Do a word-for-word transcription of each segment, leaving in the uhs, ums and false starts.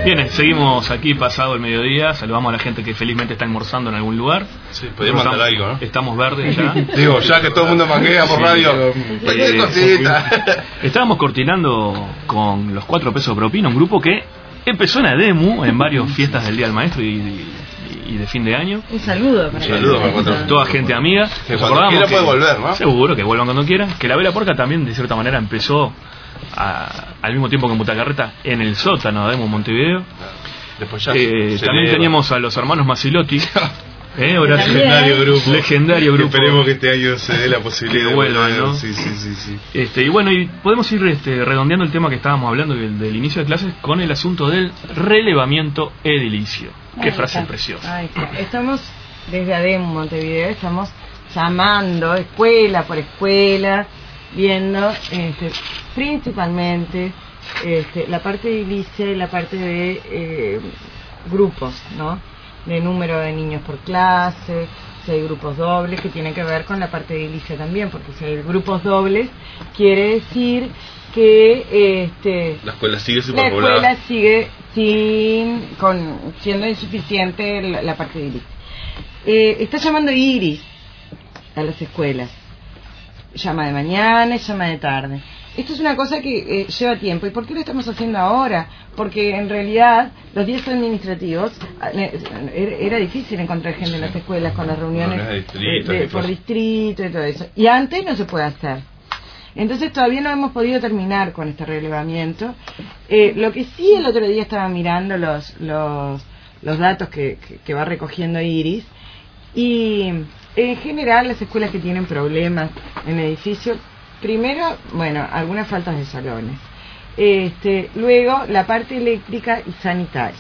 Bien, seguimos aquí pasado el mediodía. Saludamos a la gente que felizmente está almorzando en algún lugar. Sí, podemos mandar algo, ¿no? Estamos verdes ya. Digo, ya que todo el mundo manguea por sí, radio. Eh, cosita. Estábamos cortinando con los cuatro pesos propina, un grupo que empezó en Ademu, en varias fiestas del Día del Maestro y, y, y de fin de año. Un saludo para, un saludo para cuatro. Toda gente amiga. Que cuando quiera puede volver, ¿no? Seguro que vuelvan cuando quieran. Que la Vela Porca también, de cierta manera, empezó a, al mismo tiempo que en Butacarreta en el sótano de Ademu, Montevideo. Después ya eh, también eleva. Teníamos a los hermanos Masilotti. Eh, ahora legendario grupo. Legendario grupo. Esperemos que este año se dé la posibilidad que vuelvan, ¿no? Sí, sí, sí, sí. Este, y bueno, y podemos ir este, redondeando el tema que estábamos hablando del, del inicio de clases con el asunto del relevamiento edilicio. Qué Ahí frase está. preciosa. Ahí está. Estamos desde Ademu, Montevideo, estamos llamando escuela por escuela, viendo este, principalmente este, la parte edilicia y la parte de eh, grupos, ¿no? De número de niños por clase, si hay grupos dobles, que tiene que ver con la parte edilicia también, porque si hay grupos dobles, quiere decir que este, la escuela sigue la superpoblada. escuela sigue sin, con, siendo insuficiente la, la parte edilicia. Eh, está llamando Iris a las escuelas. Llama de mañana, llama de tarde. Esto es una cosa que eh, lleva tiempo. ¿Y por qué lo estamos haciendo ahora? Porque en realidad los días administrativos eh, era difícil encontrar gente sí. en las escuelas con las reuniones no, distrito, de, de, por distrito y todo eso. Y antes no se puede hacer. Entonces todavía no hemos podido terminar con este relevamiento. Eh, lo que sí el otro día estaba mirando los los, los datos que, que, que va recogiendo Iris. Y en general las escuelas que tienen problemas en edificios, primero, bueno, algunas faltas de salones. Este, luego, la parte eléctrica y sanitaria.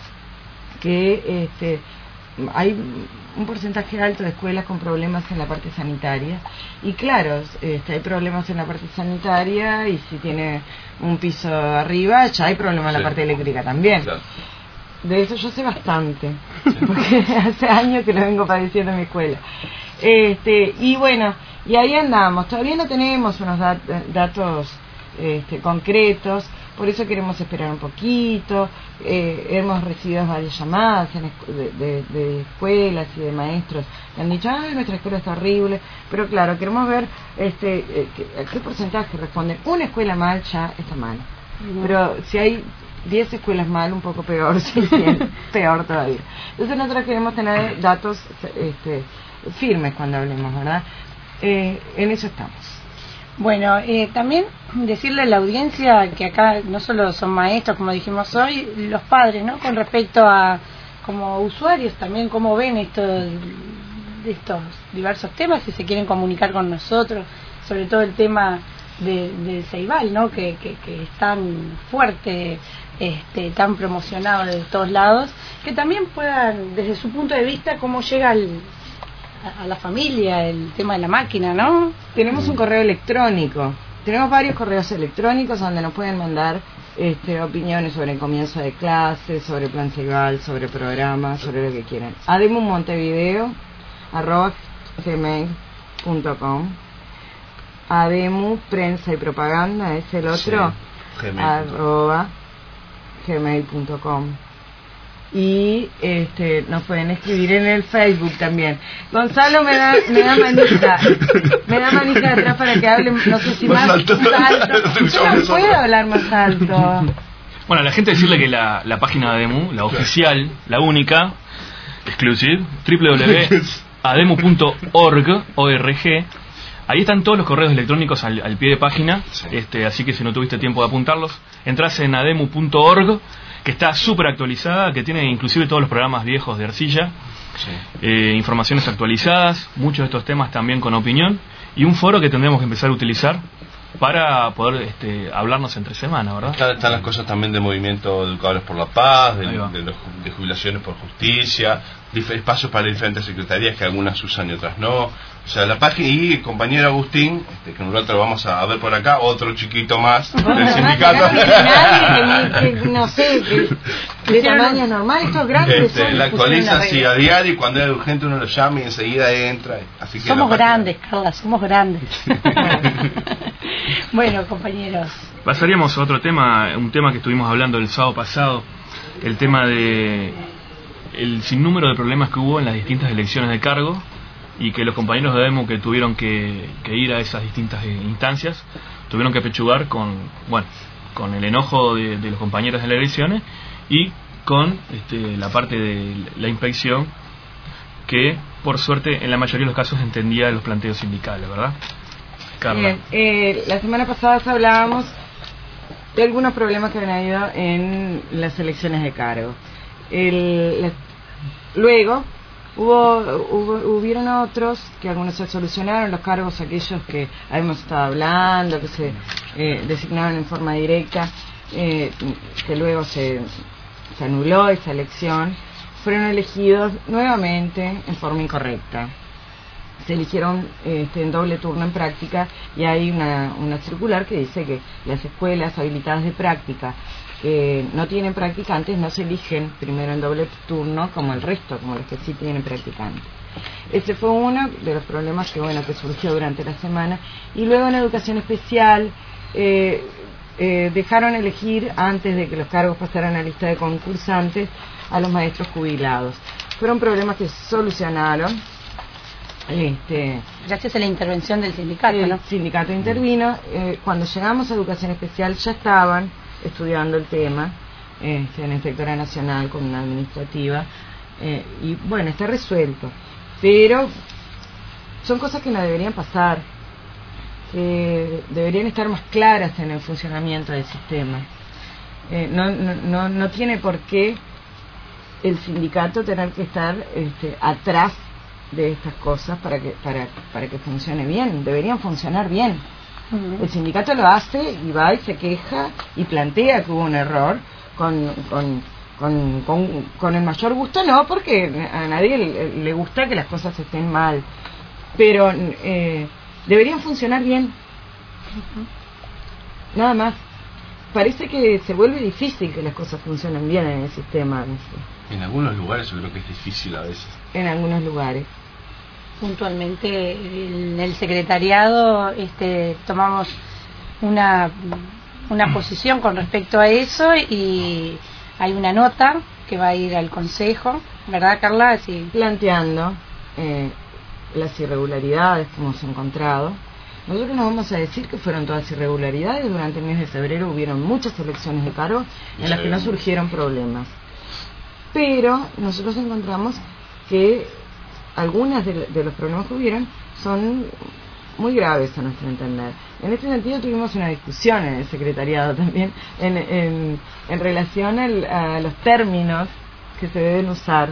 Que este, hay un porcentaje alto de escuelas con problemas en la parte sanitaria. Y claro, este, hay problemas en la parte sanitaria y si tiene un piso arriba, ya hay problemas en sí. la parte eléctrica también. Claro. De eso yo sé bastante, porque hace años que lo vengo padeciendo en mi escuela. Este, y bueno, y ahí andamos. Todavía no tenemos unos dat datos este, concretos, por eso queremos esperar un poquito. Eh, hemos recibido varias llamadas en de, de, de escuelas y de maestros que han dicho, ay, nuestra escuela está horrible. Pero claro, queremos ver este, eh, qué, qué porcentaje responde. Una escuela mal ya está mal. Uh-huh. Pero si hay diez escuelas mal, un poco peor, sí, cien, peor todavía. Entonces nosotros queremos tener datos este, firmes cuando hablemos, ¿verdad? Eh, en eso estamos. Bueno, eh, también decirle a la audiencia que acá no solo son maestros, como dijimos hoy, los padres, ¿no? Con respecto a, como usuarios también, cómo ven estos, estos diversos temas, si se quieren comunicar con nosotros, sobre todo el tema de, de Ceibal, ¿no? Que, que, que es tan fuerte, este, tan promocionado de todos lados, que también puedan, desde su punto de vista, cómo llega al, a, a la familia el tema de la máquina, ¿no? Tenemos un correo electrónico, tenemos varios correos electrónicos donde nos pueden mandar este, opiniones sobre el comienzo de clases, sobre plan Ceibal, sobre programas, sobre lo que quieran. ademumontevideo arroba gmail punto com. Ademu prensa y propaganda es el otro, sí, arroba gmail punto com. Y este, nos pueden escribir en el Facebook también. Gonzalo me da, me da manija, me da manija atrás para que hable, no sé si más, más alto. alto. Yo no puedo hablar más alto. Bueno, a la gente decirle que la, la página de Ademu, la oficial, la única, exclusive, doble u doble u doble u punto ademu punto org, ahí están todos los correos electrónicos al, al pie de página, sí. este, así que si no tuviste tiempo de apuntarlos, entras en ademu punto org, que está súper actualizada, que tiene inclusive todos los programas viejos de Arcilla, sí. eh, informaciones actualizadas, muchos de estos temas también con opinión, y un foro que tendremos que empezar a utilizar para poder este, hablarnos entre semana, ¿verdad? Están, están las cosas también de movimiento de educadores por la paz, de, de, los, de jubilaciones por justicia, espacios para diferentes secretarías que algunas usan y otras no. O sea, la página, y el compañero Agustín, este, que un rato lo vamos a ver por acá, otro chiquito más del sindicato. Nadie, que, que, no sé, que, de tamaño normal, estos grandes este, son, la actualiza así a diario y cuando es urgente uno lo llama y enseguida entra. Así que somos grandes, Carla, somos grandes. Bueno, compañeros. Pasaríamos a otro tema, un tema que estuvimos hablando el sábado pasado el tema de el sinnúmero de problemas que hubo en las distintas elecciones de cargo, y que los compañeros de ADEMU que tuvieron que, que ir a esas distintas instancias tuvieron que pechugar con, bueno, con el enojo de, de los compañeros de las elecciones y con este, la parte de la inspección, que por suerte en la mayoría de los casos entendía los planteos sindicales, ¿verdad, Carla? Bien, eh, la semana pasada hablábamos de algunos problemas que han habido en las elecciones de cargo. El, la, luego hubo, hubo hubieron otros que algunos se solucionaron, los cargos aquellos que habíamos estado hablando, que se eh, designaron en forma directa, eh, que luego se, se anuló esa elección, fueron elegidos nuevamente en forma incorrecta. Se eligieron este, en doble turno en práctica, y hay una, una circular que dice que las escuelas habilitadas de práctica que no tienen practicantes no se eligen primero en doble turno como el resto, como los que sí tienen practicantes. Ese fue uno de los problemas que bueno que surgió durante la semana. Y luego en educación especial eh, eh, dejaron elegir, antes de que los cargos pasaran a lista de concursantes, a los maestros jubilados. Fueron problemas que se solucionaron. Este, Gracias a la intervención del sindicato, el ¿no? sindicato intervino. Eh, cuando llegamos a educación especial ya estaban estudiando el tema este, en la Inspectora Nacional con una administrativa, eh, y bueno, está resuelto, pero son cosas que no deberían pasar, que deberían estar más claras en el funcionamiento del sistema. Eh, no, no, no, no tiene por qué el sindicato tener que estar este, atrás de estas cosas para que para para que funcione bien. Deberían funcionar bien. Uh-huh. El sindicato lo hace y va y se queja y plantea que hubo un error con con con, con, con el mayor gusto, no, porque a nadie le, le gusta que las cosas estén mal, pero eh, deberían funcionar bien. Uh-huh. Nada más. Parece que se vuelve difícil que las cosas funcionen bien en el sistema. No sé. En algunos lugares yo creo que es difícil a veces. En algunos lugares. Puntualmente en el secretariado este, tomamos una, una posición con respecto a eso, y hay una nota que va a ir al Consejo, ¿verdad, Carla? Sí. Planteando eh, las irregularidades que hemos encontrado. Nosotros no vamos a decir que fueron todas irregularidades. Durante el mes de febrero hubieron muchas elecciones de cargo en las que no surgieron problemas, pero nosotros encontramos que algunas de, de los problemas que hubieron son muy graves a nuestro entender. En este sentido tuvimos una discusión en el secretariado también en, en, en relación al, a los términos que se deben usar.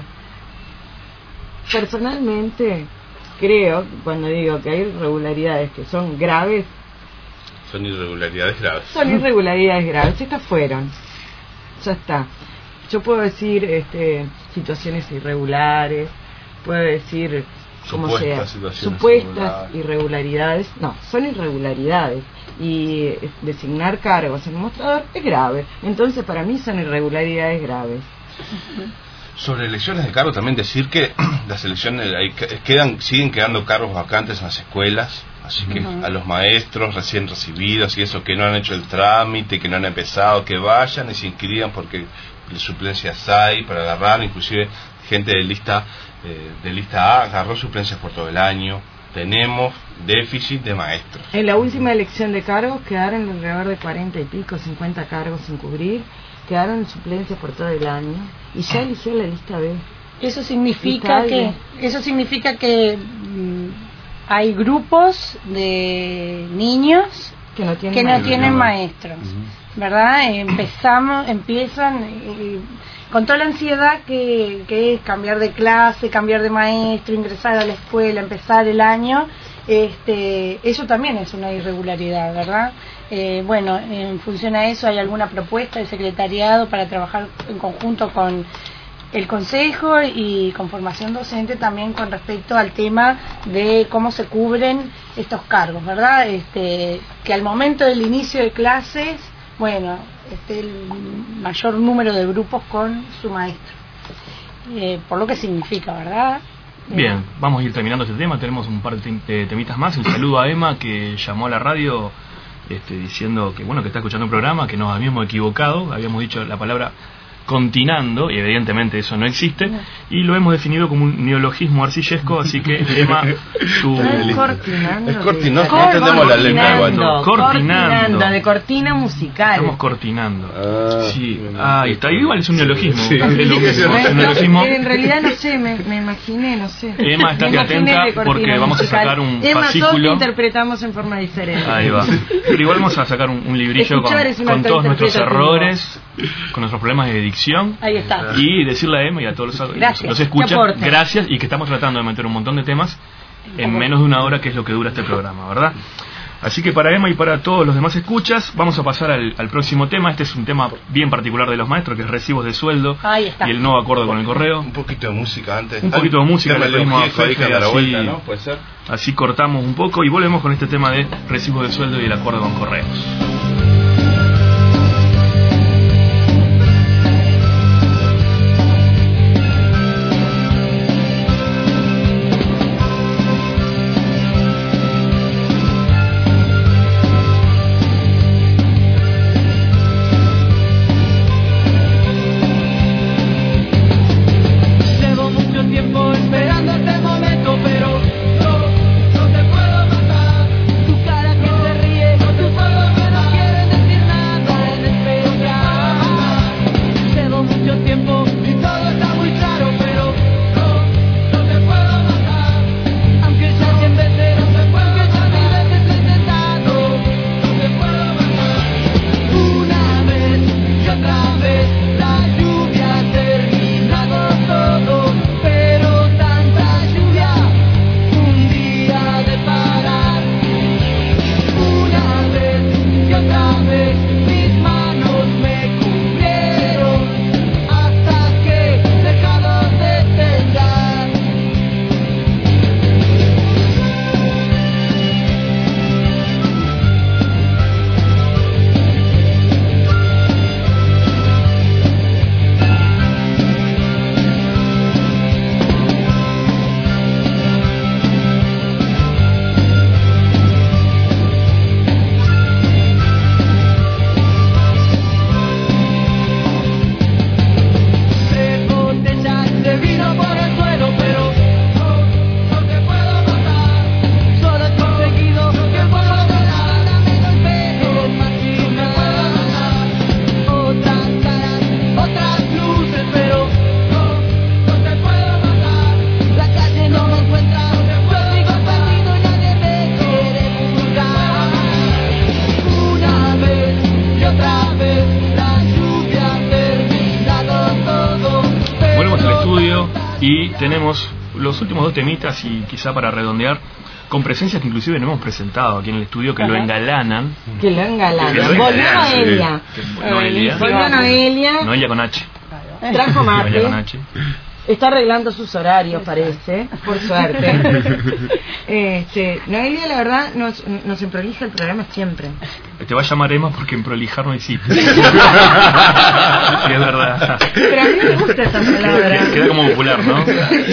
Personalmente creo, cuando digo que hay irregularidades que son graves, son irregularidades graves. Son irregularidades graves. Estas fueron. Ya está. Yo puedo decir este, situaciones irregulares, puedo decir como supuestas sea, supuestas irregularidades. irregularidades. No, son irregularidades. Y eh, designar cargos en el mostrador es grave. Entonces, para mí son irregularidades graves. Sobre elecciones de cargo, también decir que las elecciones hay, quedan siguen quedando cargos vacantes en las escuelas, así que uh-huh. a los maestros recién recibidos y eso que no han hecho el trámite, que no han empezado, que vayan y se inscriban, porque suplencias hay para agarrar, inclusive gente de lista eh, de lista A agarró suplencias por todo el año. Tenemos déficit de maestros. En la última elección de cargos quedaron alrededor de cuarenta y pico, cincuenta cargos sin cubrir, quedaron en suplencias por todo el año y ya eligió la lista B. Eso significa que eso significa que mmm, hay grupos de niños que no tienen, que no maestros. tienen maestros, uh-huh. ¿verdad? Empezamos, empiezan eh, con toda la ansiedad que, que es cambiar de clase, cambiar de maestro, ingresar a la escuela, empezar el año. Este, eso también es una irregularidad, ¿verdad? Eh, bueno, en función a eso, ¿hay alguna propuesta del secretariado para trabajar en conjunto con el Consejo y con formación docente también con respecto al tema de cómo se cubren estos cargos, ¿verdad? Este, que al momento del inicio de clases, bueno, esté el mayor número de grupos con su maestro, eh, por lo que significa, ¿verdad? Bien, vamos a ir terminando este tema. Tenemos un par de temitas más. El saludo a Emma, que llamó a la radio este, diciendo que bueno que está escuchando un programa, que nos habíamos equivocado, habíamos dicho la palabra continando, y evidentemente eso no existe, y lo hemos definido como un neologismo arcillesco, así que Emma, tu... Es cortinando. Es cortinando, de- no entendemos la letra igual, ¿no? Cortinando. de cortina musical. Estamos cortinando. Ah, Sí, ah, está igual, es un neologismo. Sí. Es lo mismo, es un Bueno, neologismo. en realidad no sé, me, me imaginé, no sé. Emma, estate Me imaginé atenta de cortina porque vamos a musical. sacar un Emma, todos fascículo. lo interpretamos en forma diferente. Ahí va. Pero igual vamos a sacar un, un librillo con, Escuchar es un con acto todos nuestros interpretativo. errores, con nuestros problemas de dicción. Ahí está. Y decirle a Emma y a todos los, Gracias. los ¿Qué escuchan, aporte? gracias, y que estamos tratando de meter un montón de temas en menos de una hora, que es lo que dura este programa, ¿verdad? Así que para Emma y para todos los demás escuchas, vamos a pasar al, al próximo tema. Este es un tema bien particular de los maestros, que es recibos de sueldo Ahí está. y el no acuerdo con el correo. Un poquito de música antes. Un poquito de música, Tema le pedimos a León Gieco, ahí que Fefe, anda a la así- vuelta, ¿no? Puede ser. Así cortamos un poco y volvemos con este tema de recibos de sueldo y el acuerdo con correos. Llevo mucho tiempo esperando este momento, pero no, no te puedo matar. Tu cara que se ríe, tus ojos que no quieren decir nada en especial. Llevo mucho tiempo y todo está muy claro, pero no, no te puedo matar. Aunque ya cien veces, aunque ya mil veces lo he intentado, no te puedo matar. Una vez y otra vez la lluvia ha terminado todo, pero tanta lluvia un día de parar. Una vez y otra vez mis manos me cubrieron hasta que he dejado de temblar. Tres botellas de vino por el suelo, pero no, no te puedo matar. Solo he conseguido que puedo volar. Dame los besos más y me puedo matar. Otras caras, otras luces, pero no, no te puedo matar. La calle no me encuentra, yo sigo perdido y nadie me quiere buscar. Una vez y otra vez la lluvia ha terminado todo. Volvemos al estudio y tenemos los últimos dos temitas, y quizá para redondear, con presencias que inclusive no hemos presentado aquí en el estudio, que lo engalanan. Que lo engalanan. Que lo Volvió engalanan, sí. Noelia. Que- Noelia. Volvió Noelia. Noelia con H. Trajo Noelia con mate. H. Está arreglando sus horarios, parece, por suerte. Este, Noelia, la verdad, nos, nos emprolija el programa siempre. Te va a llamar Emma porque en prolijar no hiciste. Sí, es verdad. Pero a mí me gusta esa palabra. Queda como popular, ¿no?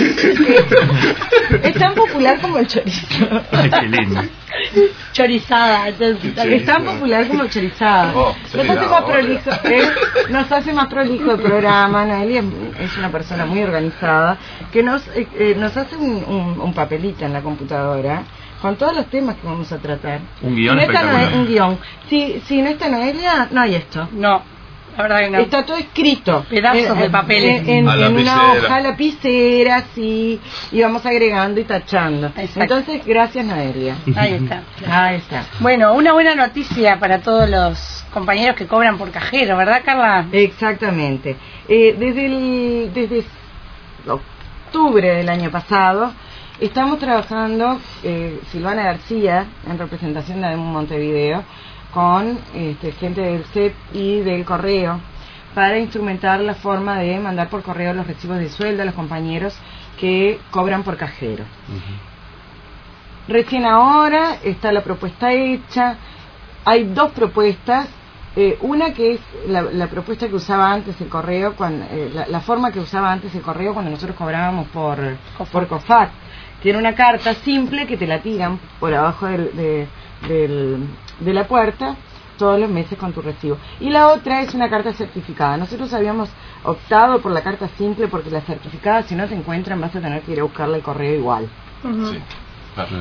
Es tan popular como el chorizo. Ay, qué lindo. Chorizada. Entonces, Es tan popular como el chorizado. Oh, Nos sí, hace no, más hola. prolijo, ¿eh? Nos hace más prolijo el programa. Noelia es una persona muy organizada que nos eh, eh, nos hace un, un, un papelito en la computadora con todos los temas que vamos a tratar. Un guión Si no está espectacular. Noe- un guión. Si, si no está Noelia, no hay esto. no, la verdad que no. Está todo escrito. Pedazos de En- papeles. En, en- A en una lapicera. hoja lapicera, así. Y vamos agregando y tachando. Exacto. Entonces, gracias, Noelia. Ahí está. Ahí está. Bueno, una buena noticia para todos los compañeros que cobran por cajero, ¿verdad, Carla? Exactamente. Eh, desde, el, desde octubre del año pasado estamos trabajando, eh, Silvana García, en representación de ADEMU Montevideo, con este, gente del C E P y del correo, para instrumentar la forma de mandar por correo los recibos de sueldo a los compañeros que cobran por cajero. Recién ahora está la propuesta hecha. Hay dos propuestas. Eh, una que es la, la propuesta que usaba antes el correo, cuando, eh, la, la forma que usaba antes el correo cuando nosotros cobrábamos por por COFAC. Tiene una carta simple que te la tiran por abajo del, de, del- de la puerta, todos los meses con tu recibo. Y la otra es una carta certificada. Nosotros habíamos optado por la carta simple porque la certificada, si no te encuentran, vas a tener que ir a buscarle el correo igual. Ujú. Sí, claro.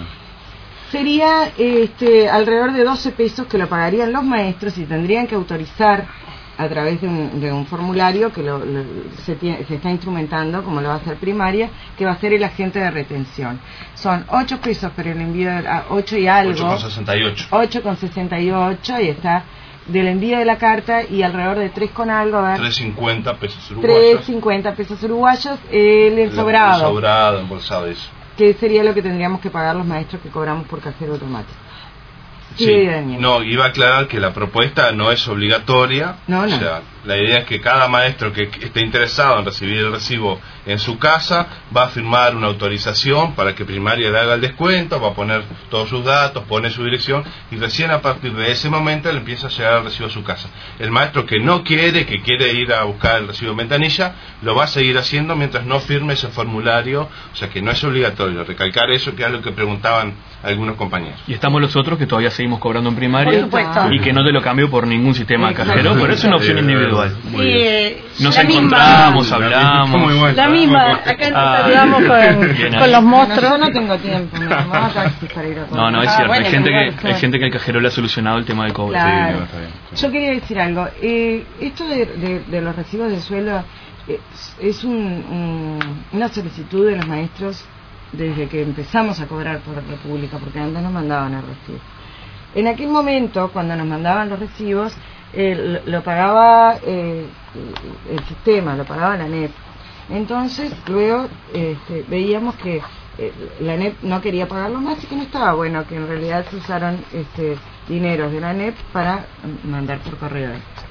Sería este, alrededor de doce pesos que lo pagarían los maestros y tendrían que autorizar a través de un, de un formulario que lo, lo- se, tiene- se está instrumentando, como lo va a hacer primaria, que va a ser el agente de retención. Son ocho pesos por el envío, de, a ocho y algo, ocho con sesenta y ocho. ocho con sesenta y ocho, y está del envío de la carta, y alrededor de tres con algo, a ver, tres cincuenta pesos tres uruguayos. cincuenta pesos uruguayos, el El sobrado, sobrado, embolsado, eso. que sería lo que tendríamos que pagar los maestros que cobramos por cajero automático. Sí, Sí, Daniel. no, iba a aclarar que la propuesta no es obligatoria. No, no. O sea, la idea es que cada maestro que esté interesado en recibir el recibo en su casa va a firmar una autorización para que primaria le haga el descuento, va a poner todos sus datos, pone su dirección y recién a partir de ese momento le empieza a llegar el recibo a su casa. El maestro que no quiere, que quiere ir a buscar el recibo en ventanilla, lo va a seguir haciendo mientras no firme ese formulario, o sea que no es obligatorio. Recalcar eso, que es lo que preguntaban algunos compañeros. Y estamos los otros que todavía seguimos cobrando en Por primaria supuesto. y que no te lo cambio por ningún sistema Exacto. cajero, pero es una opción Sí, individual. muy Sí, bien. eh, Nos la misma- encontramos, hablamos. La misma, acá nos Ah. saludamos con, Bien con ahí. los No, monstruos. yo no tengo tiempo, me tomaba taxi para ir a comer. No, no, es Ah, cierto. bueno, hay, gente igual, que, hay gente que el cajero le ha solucionado el tema del cobro. Claro. no, está bien. Yo quería decir algo. Eh, esto de, de- de los recibos de sueldo es, es un- un- una solicitud de los maestros desde que empezamos a cobrar por República, porque antes nos mandaban el recibo. En aquel momento, cuando nos mandaban los recibos, eh, lo, lo pagaba eh, el sistema, lo pagaba la A N E P. Entonces, luego este, veíamos que eh, la A N E P no quería pagarlo más y que no estaba bueno, que en realidad se usaron este, dineros de la A N E P para mandar por correo esto.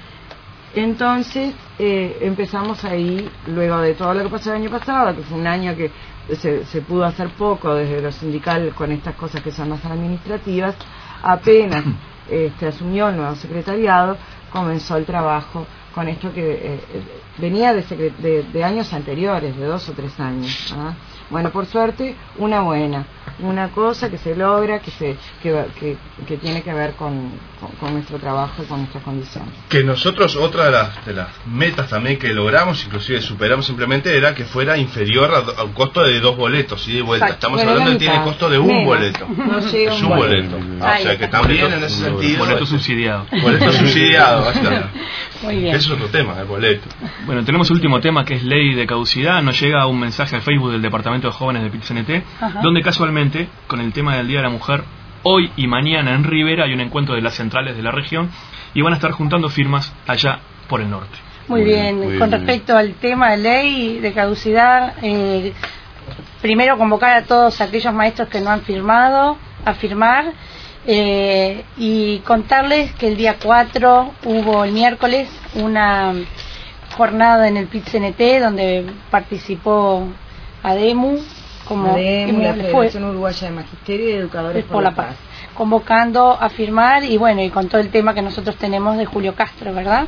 Entonces eh, empezamos ahí, luego de todo lo que pasó el año pasado, que fue un año que se, se pudo hacer poco desde lo sindical con estas cosas que son más administrativas, apenas este, asumió el nuevo secretariado, comenzó el trabajo con esto que eh, eh, venía de, secre- de, de años anteriores, de dos o tres años. ¿ah? Bueno, por suerte, una buena, una cosa que se logra, que se que, va- que, que tiene que ver con, con, con nuestro trabajo y con nuestras condiciones. Que nosotros, otra de las, de las metas también que logramos, inclusive superamos simplemente, era que fuera inferior a, a un costo de dos boletos, ida y vuelta. Exacto. Estamos Bueno, hablando la que tiene mitad. costo de un Menos. boleto. No llega Es un un boleto. boleto. Ahí O sea está. que también en ese sentido... Boleto es- subsidiado. Boleto subsidiado, básicamente. Muy bien. Ese es otro tema, el boleto. Bueno, tenemos el último tema que es ley de caducidad. Nos llega un mensaje al Facebook del Departamento de Jóvenes de P I C N T, Ajá. donde casualmente, con el tema del Día de la Mujer, hoy y mañana en Rivera hay un encuentro de las centrales de la región y van a estar juntando firmas allá por el norte. Muy Muy bien, bien, muy con bien. respecto al tema de ley de caducidad, eh, primero convocar a todos aquellos maestros que no han firmado a firmar eh, y contarles que el día cuatro hubo el miércoles una jornada en el P I C N T donde participó ADEMU como ADEMU, la fue- Federación Uruguaya de Magisterio y Educadores por la Paz, convocando a firmar y bueno, y con todo el tema que nosotros tenemos de Julio Castro, ¿verdad?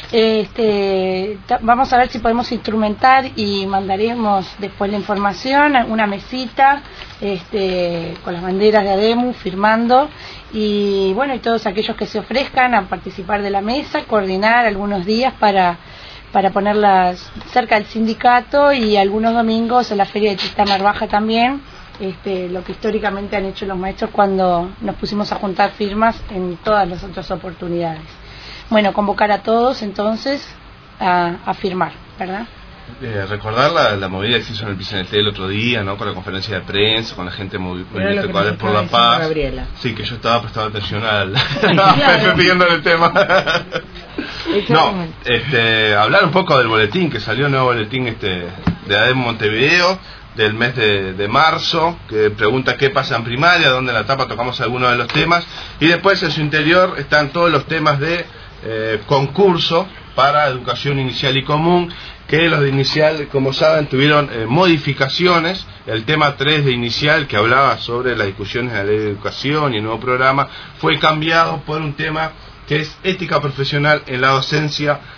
Este, ta- vamos a ver si podemos instrumentar y mandaremos después la información, una mesita este, con las banderas de ADEMU firmando y bueno, y todos aquellos que se ofrezcan a participar de la mesa, coordinar algunos días para para ponerlas cerca del sindicato y algunos domingos en la feria de Tristamar Baja también, este, lo que históricamente han hecho los maestros cuando nos pusimos a juntar firmas en todas las otras oportunidades. Bueno, convocar a todos entonces a, a firmar, ¿verdad? Eh, recordar la, la movida que se hizo en el P C N T el otro día, ¿no? Con la conferencia de prensa, con la gente movi- Era lo Movimiento que Educadores nos por estaba la diciendo Paz. Gabriela. Sí, que yo estaba prestando atención al... claro. pidiéndole el tema. No, Exactamente. este, hablar un poco del boletín, que salió un nuevo boletín este, de ADEMU Montevideo, del mes de, de marzo, que pregunta qué pasa en primaria, donde en la tapa tocamos algunos de los temas, y después en su interior están todos los temas de eh, concurso para educación inicial y común, que los de inicial, como saben, tuvieron eh, modificaciones. El tema tres de inicial, que hablaba sobre las discusiones de la ley de educación y el nuevo programa, fue cambiado por un tema que es ética profesional en la docencia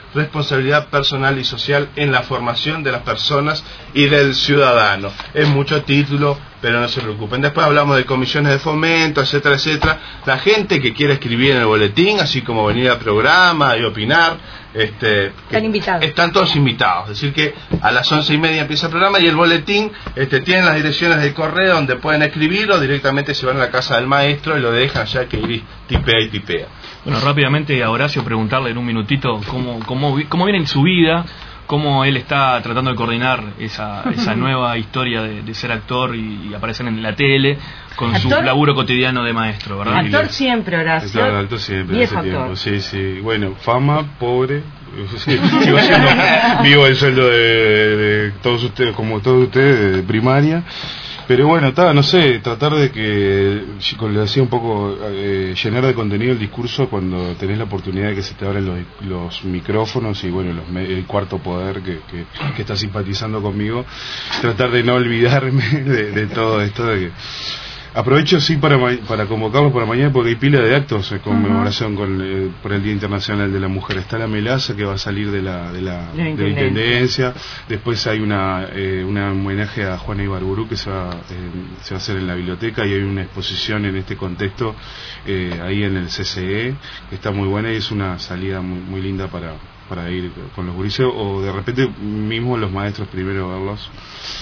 responsabilidad personal y social en la formación de las personas y del ciudadano. Es mucho título, pero no se preocupen. Después hablamos de comisiones de fomento, etcétera, etcétera. La gente que quiere escribir en el boletín, así como venir al programa y opinar, este, están invitados. Están todos invitados. Es decir que a las once y media empieza el programa y el boletín este, tiene las direcciones del correo donde pueden escribir o directamente se van a la casa del maestro y lo dejan ya que Iris tipea y tipea. Bueno, rápidamente a Horacio preguntarle en un minutito cómo, cómo, cómo viene en su vida, cómo él está tratando de coordinar esa, esa nueva historia de, de ser actor y, y aparecer en la tele con ¿Actor? su laburo cotidiano de maestro, ¿verdad? Actor siempre, Horacio. Claro, actor siempre, Viejo hace tiempo. actor. Sí, sí. Bueno, fama, pobre. Sí, sigo siendo vivo el sueldo de, de todos ustedes, como todos ustedes, de primaria. Pero bueno, está, no sé, tratar de que, como le decía un poco, eh, llenar de contenido el discurso cuando tenés la oportunidad de que se te abren los, los micrófonos y bueno, los, el cuarto poder que, que, que está simpatizando conmigo, tratar de no olvidarme de, de todo esto, de que aprovecho sí para para convocarlos para mañana porque hay pila de actos en conmemoración con eh, por el Día Internacional de la Mujer. Está la melaza que va a salir de la de la, de la, de la intendencia. Después hay una eh, una homenaje a Juana Ibarburu que se va, eh, se va a hacer en la biblioteca y hay una exposición en este contexto eh, ahí en el C C E que está muy buena y es una salida muy, muy linda para para ir con los gurises o de repente mismo los maestros primero verlos.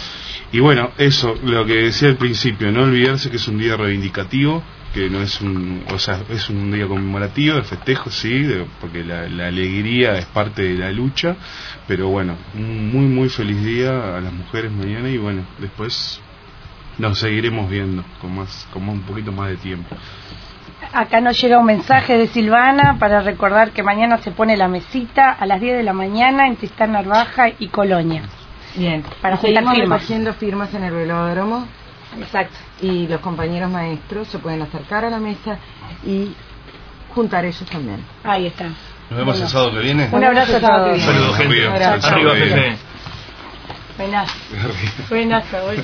Y bueno, eso, lo que decía al principio, no olvidarse que es un día reivindicativo, que no es un, o sea, es un día conmemorativo, de festejo, sí, de, porque la, la alegría es parte de la lucha, pero bueno, un muy, muy feliz día a las mujeres mañana y bueno, después nos seguiremos viendo con más, con un poquito más de tiempo. Acá nos llega un mensaje de Silvana para recordar que mañana se pone la mesita a las diez de la mañana en Tristán Narvaja y Colonia. Bien, para seguir juntar firmas. recogiendo firmas en el velódromo. Exacto. Y los compañeros maestros se pueden acercar a la mesa y juntar ellos también. Ahí está. Nos vemos el sábado que viene. Un abrazo a todos. Saludos, gente. Arriba. Abrazo. Arriba, Arriba. Fede. Buenas. Buenas, Saúl.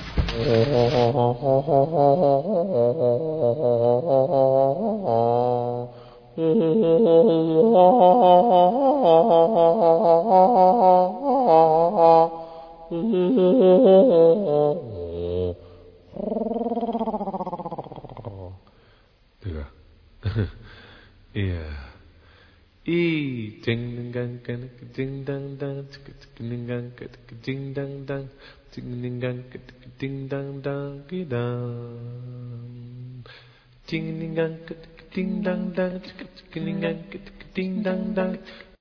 Yeah. E ding dang dang ding dang dang ding dang ding dang dang ding dang ding dang dang ding ding ding dang ding dang dang ding dang ding dang dang